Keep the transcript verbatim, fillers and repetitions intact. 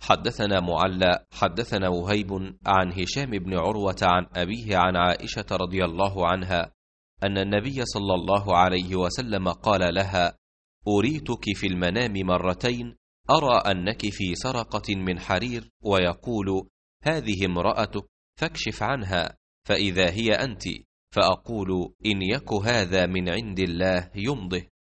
حدثنا معلى حدثنا وهيب عن هشام بن عروة عن أبيه عن عائشة رضي الله عنها أن النبي صلى الله عليه وسلم قال لها: أريتك في المنام مرتين أرى أنك في سرقة من حرير، ويقول: هذه امرأتك فاكشف عنها، فإذا هي أنت، فأقول: إن يك هذا من عند الله يمضه.